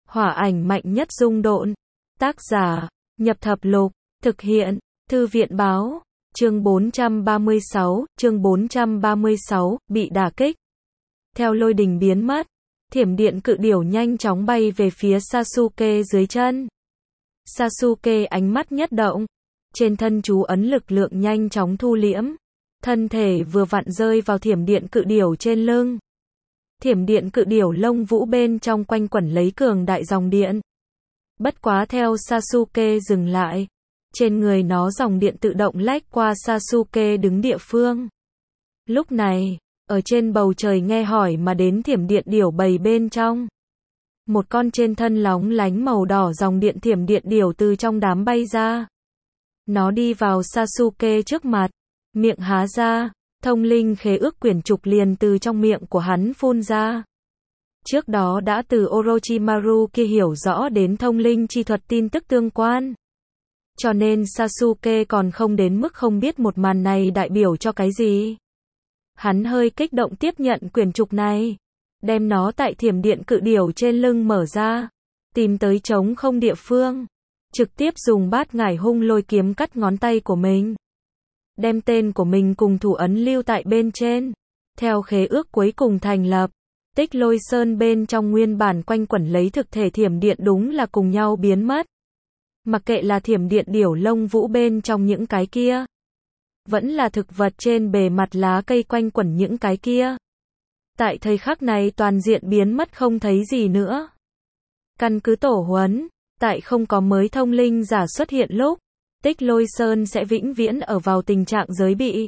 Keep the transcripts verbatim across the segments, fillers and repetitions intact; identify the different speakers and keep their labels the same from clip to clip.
Speaker 1: Hỏa ảnh mạnh nhất dung độn. Tác giả, Nhập Thập Lục. Thực hiện, Thư viện báo. Chương bốn trăm ba mươi sáu, chương bốn trăm ba mươi sáu, bị đả kích. Theo lôi đình biến mất, thiểm điện cự điểu nhanh chóng bay về phía Sasuke dưới chân. Sasuke ánh mắt nhất động, trên thân chú ấn lực lượng nhanh chóng thu liễm, thân thể vừa vặn rơi vào thiểm điện cự điểu trên lưng. Thiểm điện cự điểu lông vũ bên trong quanh quẩn lấy cường đại dòng điện. Bất quá theo Sasuke dừng lại, trên người nó dòng điện tự động lách qua Sasuke đứng địa phương. Lúc này, ở trên bầu trời nghe hỏi mà đến thiểm điện điểu bầy bên trong. Một con trên thân lóng lánh màu đỏ dòng điện thiểm điện điểu từ trong đám bay ra. Nó đi vào Sasuke trước mặt, miệng há ra, thông linh khế ước quyển trục liền từ trong miệng của hắn phun ra. Trước đó đã từ Orochimaru kia hiểu rõ đến thông linh chi thuật tin tức tương quan. Cho nên Sasuke còn không đến mức không biết một màn này đại biểu cho cái gì. Hắn hơi kích động tiếp nhận quyển trục này, đem nó tại thiểm điện cự điểu trên lưng mở ra, tìm tới trống không địa phương, trực tiếp dùng bát ngải hung lôi kiếm cắt ngón tay của mình. Đem tên của mình cùng thủ ấn lưu tại bên trên. Theo khế ước cuối cùng thành lập, Tích Lôi Sơn bên trong nguyên bản quanh quẩn lấy thực thể thiểm điện đúng là cùng nhau biến mất. Mặc kệ là thiểm điện điểu lông vũ bên trong những cái kia, vẫn là thực vật trên bề mặt lá cây quanh quẩn những cái kia. Tại thời khắc này toàn diện biến mất không thấy gì nữa. Căn cứ tổ huấn, tại không có mới thông linh giả xuất hiện lúc, Tích Lôi Sơn sẽ vĩnh viễn ở vào tình trạng giới bị.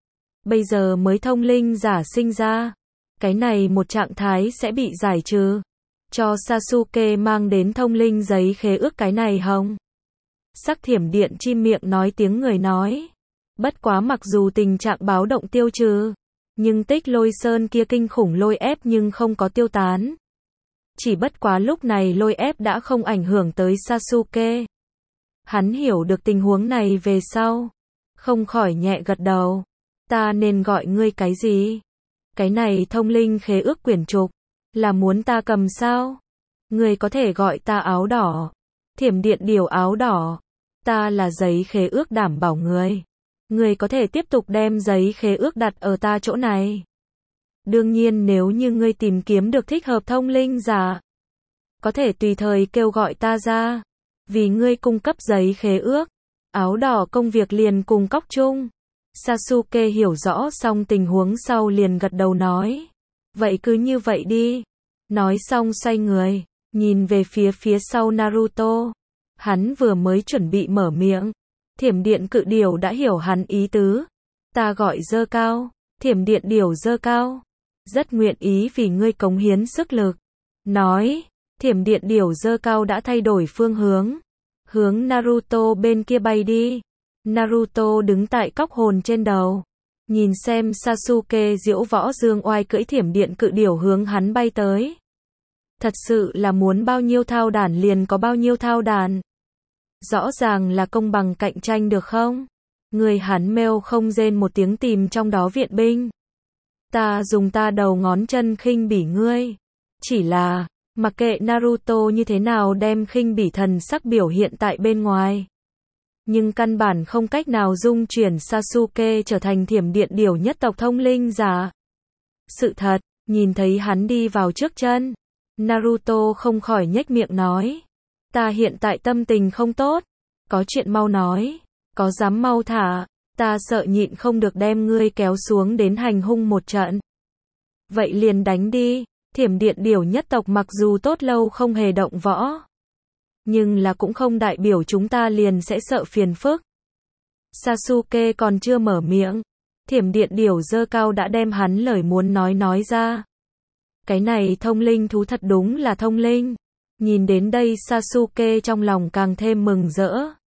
Speaker 1: Bây giờ mới thông linh giả sinh ra, cái này một trạng thái sẽ bị giải trừ. Cho Sasuke mang đến thông linh giấy khế ước cái này hông? Sắc thiểm điện chim miệng nói tiếng người nói. Bất quá mặc dù tình trạng báo động tiêu trừ, nhưng Tích Lôi Sơn kia kinh khủng lôi ép nhưng không có tiêu tán. Chỉ bất quá lúc này lôi ép đã không ảnh hưởng tới Sasuke. Hắn hiểu được tình huống này về sau, không khỏi nhẹ gật đầu. Ta nên gọi ngươi cái gì? Cái này thông linh khế ước quyển trục, là muốn ta cầm sao? Ngươi có thể gọi ta áo đỏ. Thiểm điện điểu áo đỏ. Ta là giấy khế ước đảm bảo ngươi. Ngươi có thể tiếp tục đem giấy khế ước đặt ở ta chỗ này. Đương nhiên nếu như ngươi tìm kiếm được thích hợp thông linh giả, có thể tùy thời kêu gọi ta ra. Vì ngươi cung cấp giấy khế ước, áo đỏ công việc liền cùng cóc chung. Sasuke hiểu rõ xong tình huống sau liền gật đầu nói. Vậy cứ như vậy đi. Nói xong xoay người, nhìn về phía phía sau Naruto. Hắn vừa mới chuẩn bị mở miệng, thiểm điện cự điểu đã hiểu hắn ý tứ. Ta gọi dơ cao, thiểm điện điểu dơ cao. Rất nguyện ý vì ngươi cống hiến sức lực. Nói, thiểm điện điểu dơ cao đã thay đổi phương hướng. Hướng Naruto bên kia bay đi. Naruto đứng tại cóc hồn trên đầu. Nhìn xem Sasuke diễu võ dương oai cưỡi thiểm điện cự điểu hướng hắn bay tới. Thật sự là muốn bao nhiêu thao đàn liền có bao nhiêu thao đàn. Rõ ràng là công bằng cạnh tranh được không? Người hắn mêu không rên một tiếng tìm trong đó viện binh. Ta dùng ta đầu ngón chân khinh bỉ ngươi. Chỉ là, mặc kệ Naruto như thế nào đem khinh bỉ thần sắc biểu hiện tại bên ngoài. Nhưng căn bản không cách nào dung chuyển Sasuke trở thành thiểm điện điểu nhất tộc thông linh giả. Sự thật, nhìn thấy hắn đi vào trước chân, Naruto không khỏi nhếch miệng nói. Ta hiện tại tâm tình không tốt, có chuyện mau nói, có dám mau thả, ta sợ nhịn không được đem ngươi kéo xuống đến hành hung một trận. Vậy liền đánh đi, thiểm điện điểu nhất tộc mặc dù tốt lâu không hề động võ, nhưng là cũng không đại biểu chúng ta liền sẽ sợ phiền phức. Sasuke còn chưa mở miệng, thiểm điện điểu dơ cao đã đem hắn lời muốn nói nói ra. Cái này thông linh thú thật đúng là thông linh. Nhìn đến đây Sasuke trong lòng càng thêm mừng rỡ.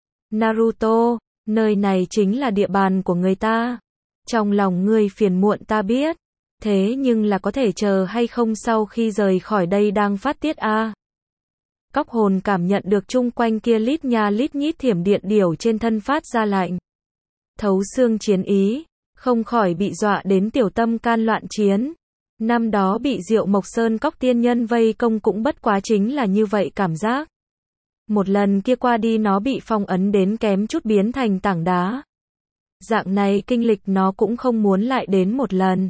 Speaker 1: Naruto, nơi này chính là địa bàn của người ta. Trong lòng ngươi phiền muộn ta biết. Thế nhưng là có thể chờ hay không sau khi rời khỏi đây đang phát tiết a? À? Cóc hồn cảm nhận được chung quanh kia lít nha lít nhít thiểm điện điểu trên thân phát ra lạnh. Thấu xương chiến ý, không khỏi bị dọa đến tiểu tâm can loạn chiến. Năm đó bị Diệu Mộc Sơn Cốc tiên nhân vây công cũng bất quá chính là như vậy cảm giác. Một lần kia qua đi nó bị phong ấn đến kém chút biến thành tảng đá. Dạng này kinh lịch nó cũng không muốn lại đến một lần.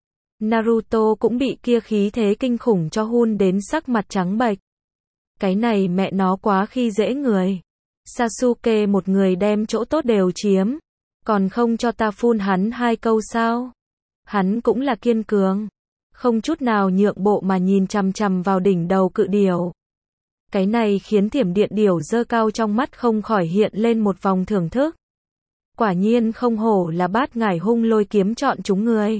Speaker 1: Naruto cũng bị kia khí thế kinh khủng cho hun đến sắc mặt trắng bệch. Cái này mẹ nó quá khi dễ người. Sasuke một người đem chỗ tốt đều chiếm, còn không cho ta phun hắn hai câu sao? Hắn cũng là kiên cường, không chút nào nhượng bộ mà nhìn chằm chằm vào đỉnh đầu cự điểu. Cái này khiến Thiểm Điện Điểu giơ cao trong mắt không khỏi hiện lên một vòng thưởng thức. Quả nhiên không hổ là Bát Ngải Hung Lôi Kiếm chọn chúng người.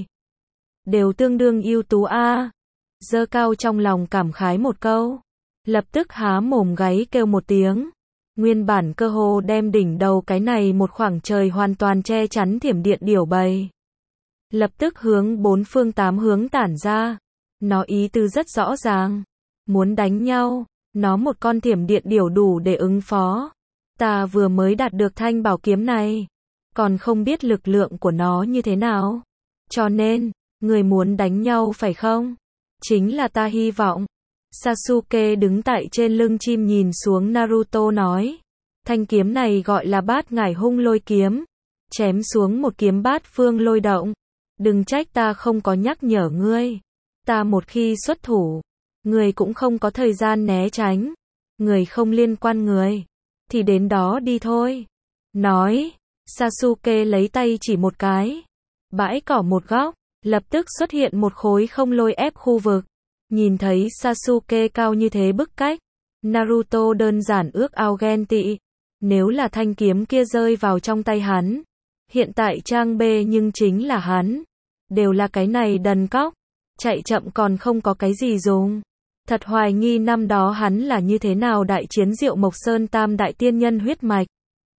Speaker 1: Đều tương đương ưu tú a. Giơ cao trong lòng cảm khái một câu, lập tức há mồm gáy kêu một tiếng. Nguyên bản cơ hồ đem đỉnh đầu cái này một khoảng trời hoàn toàn che chắn Thiểm Điện Điểu bầy. Lập tức hướng bốn phương tám hướng tản ra. Nó ý tư rất rõ ràng. Muốn đánh nhau, nó một con Thiểm Điện Điểu đủ để ứng phó. Ta vừa mới đạt được thanh bảo kiếm này, còn không biết lực lượng của nó như thế nào. Cho nên, người muốn đánh nhau phải không? Chính là ta hy vọng. Sasuke đứng tại trên lưng chim nhìn xuống Naruto nói. Thanh kiếm này gọi là Bát Ngải Hung Lôi Kiếm. Chém xuống một kiếm bát phương lôi động. Đừng trách ta không có nhắc nhở ngươi. Ta một khi xuất thủ, người cũng không có thời gian né tránh. Người không liên quan người, thì đến đó đi thôi. Nói, Sasuke lấy tay chỉ một cái. Bãi cỏ một góc, lập tức xuất hiện một khối không lôi ép khu vực. Nhìn thấy Sasuke cao như thế bức cách, Naruto đơn giản ước ao ghen tị. Nếu là thanh kiếm kia rơi vào trong tay hắn, hiện tại trang bê nhưng chính là hắn. Đều là cái này đần cóc, chạy chậm còn không có cái gì dùng. Thật hoài nghi năm đó hắn là như thế nào đại chiến Diệu Mộc Sơn tam đại tiên nhân huyết mạch.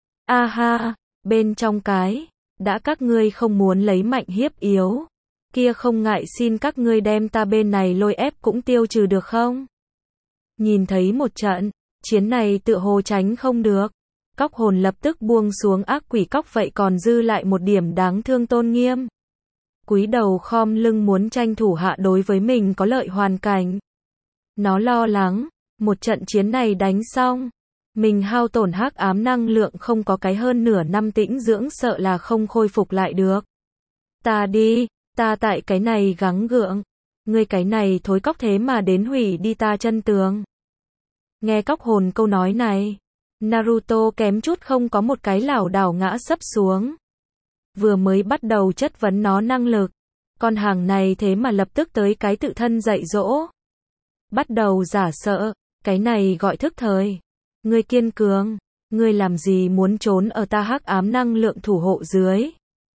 Speaker 1: A ha, bên trong cái, đã các ngươi không muốn lấy mạnh hiếp yếu. Kia không ngại xin các ngươi đem ta bên này lôi ép cũng tiêu trừ được không? Nhìn thấy một trận, chiến này tựa hồ tránh không được. Cóc hồn lập tức buông xuống ác quỷ cóc vậy còn dư lại một điểm đáng thương tôn nghiêm. Cúi đầu khom lưng muốn tranh thủ hạ đối với mình có lợi hoàn cảnh. Nó lo lắng, một trận chiến này đánh xong, mình hao tổn hắc ám năng lượng không có cái hơn nửa năm tĩnh dưỡng sợ là không khôi phục lại được. Ta đi, ta tại cái này gắng gượng, ngươi cái này thối cóc thế mà đến hủy đi ta chân tường. Nghe cóc hồn câu nói này, Naruto kém chút không có một cái lảo đảo ngã sấp xuống. Vừa mới bắt đầu chất vấn nó năng lực, con hàng này thế mà lập tức tới cái tự thân dạy dỗ. Bắt đầu giả sợ, cái này gọi thức thời. Ngươi kiên cường, ngươi làm gì muốn trốn ở ta hắc ám năng lượng thủ hộ dưới.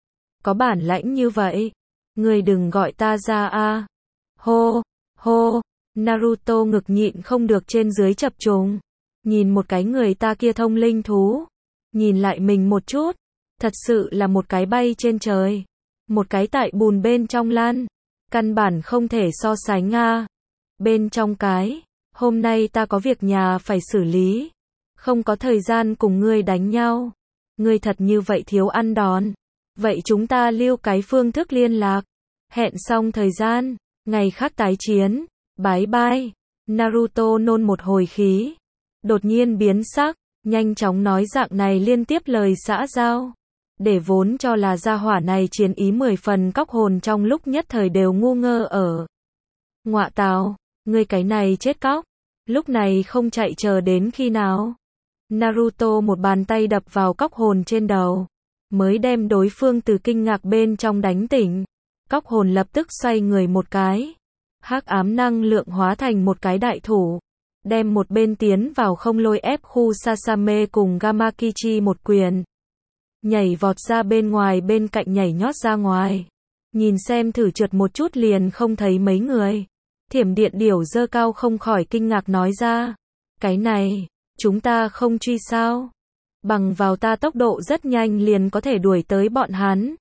Speaker 1: Có bản lãnh như vậy, ngươi đừng gọi ta ra a. Hô, hô, Naruto ngực nhịn không được trên dưới chập trùng. Nhìn một cái người ta kia thông linh thú, nhìn lại mình một chút, thật sự là một cái bay trên trời, một cái tại bùn bên trong lan, căn bản không thể so sánh a. Bên trong cái, hôm nay ta có việc nhà phải xử lý, không có thời gian cùng ngươi đánh nhau. Ngươi thật như vậy thiếu ăn đòn. Vậy chúng ta lưu cái phương thức liên lạc, hẹn xong thời gian, ngày khác tái chiến. Bái bai. Naruto nôn một hồi khí, đột nhiên biến sắc, nhanh chóng nói dạng này liên tiếp lời xã giao. Để vốn cho là gia hỏa này chiến ý mười phần cóc hồn trong lúc nhất thời đều ngu ngơ ở. Ngọa tào, ngươi cái này chết cóc, lúc này không chạy chờ đến khi nào? Naruto một bàn tay đập vào cóc hồn trên đầu, mới đem đối phương từ kinh ngạc bên trong đánh tỉnh. Cóc hồn lập tức xoay người một cái, hắc ám năng lượng hóa thành một cái đại thủ, đem một bên tiến vào không lôi ép khu Sasame cùng Gamakichi một quyền. Nhảy vọt ra bên ngoài bên cạnh nhảy nhót ra ngoài. Nhìn xem thử trượt một chút liền không thấy mấy người. Thiểm Điện Điểu giơ cao không khỏi kinh ngạc nói ra. Cái này, chúng ta không truy sao? Bằng vào ta tốc độ rất nhanh liền có thể đuổi tới bọn hắn.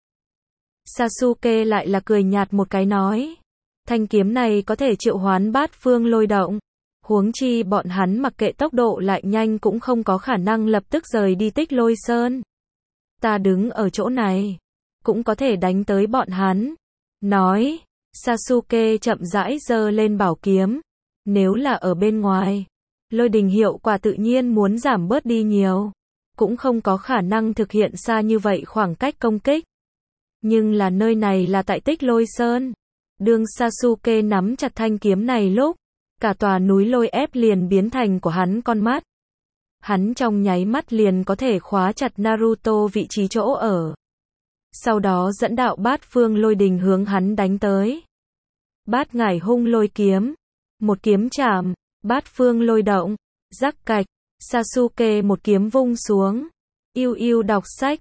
Speaker 1: Sasuke lại là cười nhạt một cái nói. Thanh kiếm này có thể triệu hoán bát phương lôi động. Huống chi bọn hắn mặc kệ tốc độ lại nhanh cũng không có khả năng lập tức rời đi Tích Lôi Sơn. Ta đứng ở chỗ này, cũng có thể đánh tới bọn hắn. Nói, Sasuke chậm rãi giơ lên bảo kiếm. Nếu là ở bên ngoài, lôi đình hiệu quả tự nhiên muốn giảm bớt đi nhiều. Cũng không có khả năng thực hiện xa như vậy khoảng cách công kích. Nhưng là nơi này là tại Tích Lôi Sơn. Đương Sasuke nắm chặt thanh kiếm này lúc, cả tòa núi lôi ép liền biến thành của hắn con mắt. Hắn trong nháy mắt liền có thể khóa chặt Naruto vị trí chỗ ở. Sau đó dẫn đạo bát phương lôi đình hướng hắn đánh tới. Bát ngải hung lôi kiếm. Một kiếm chạm, bát phương lôi động, rắc cạch, Sasuke một kiếm vung xuống. Yêu yêu đọc sách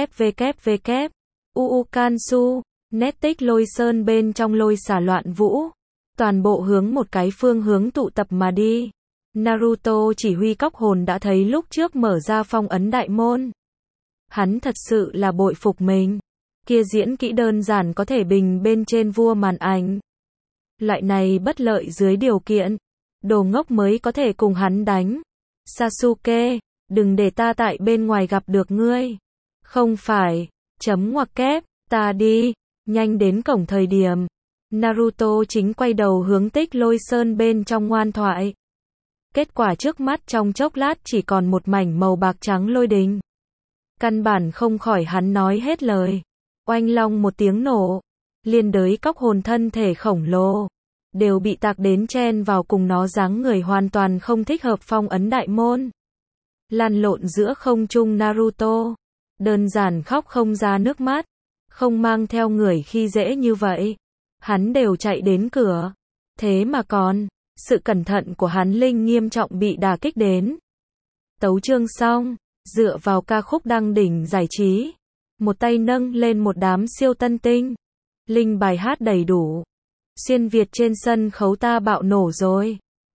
Speaker 1: www. Uukansu, nét Tích Lôi Sơn bên trong lôi xả loạn vũ. Toàn bộ hướng một cái phương hướng tụ tập mà đi. Naruto chỉ huy cóc hồn đã thấy lúc trước mở ra phong ấn đại môn. Hắn thật sự là bội phục mình. Kia diễn kỹ đơn giản có thể bình bên trên vua màn ảnh. Loại này bất lợi dưới điều kiện, đồ ngốc mới có thể cùng hắn đánh. Sasuke, đừng để ta tại bên ngoài gặp được ngươi. Không phải, chấm ngoặc kép, ta đi, nhanh đến cổng thời điểm. Naruto chính quay đầu hướng Tích Lôi Sơn bên trong ngoan thoại. Kết quả trước mắt trong chốc lát chỉ còn một mảnh màu bạc trắng lôi đình. Căn bản không khỏi hắn nói hết lời. Oanh long một tiếng nổ. Liên đới cóc hồn thân thể khổng lồ. Đều bị tạc đến chen vào cùng nó dáng người hoàn toàn không thích hợp phong ấn đại môn. Lăn lộn giữa không trung Naruto. Đơn giản khóc không ra nước mắt. Không mang theo người khi dễ như vậy. Hắn đều chạy đến cửa. Thế mà còn, sự cẩn thận của hắn linh nghiêm trọng bị đả kích đến. Tấu chương xong, dựa vào ca khúc đăng đỉnh giải trí. Một tay nâng lên một đám siêu tân tinh. Linh bài hát đầy đủ. Xuyên Việt trên sân khấu ta bạo nổ rồi.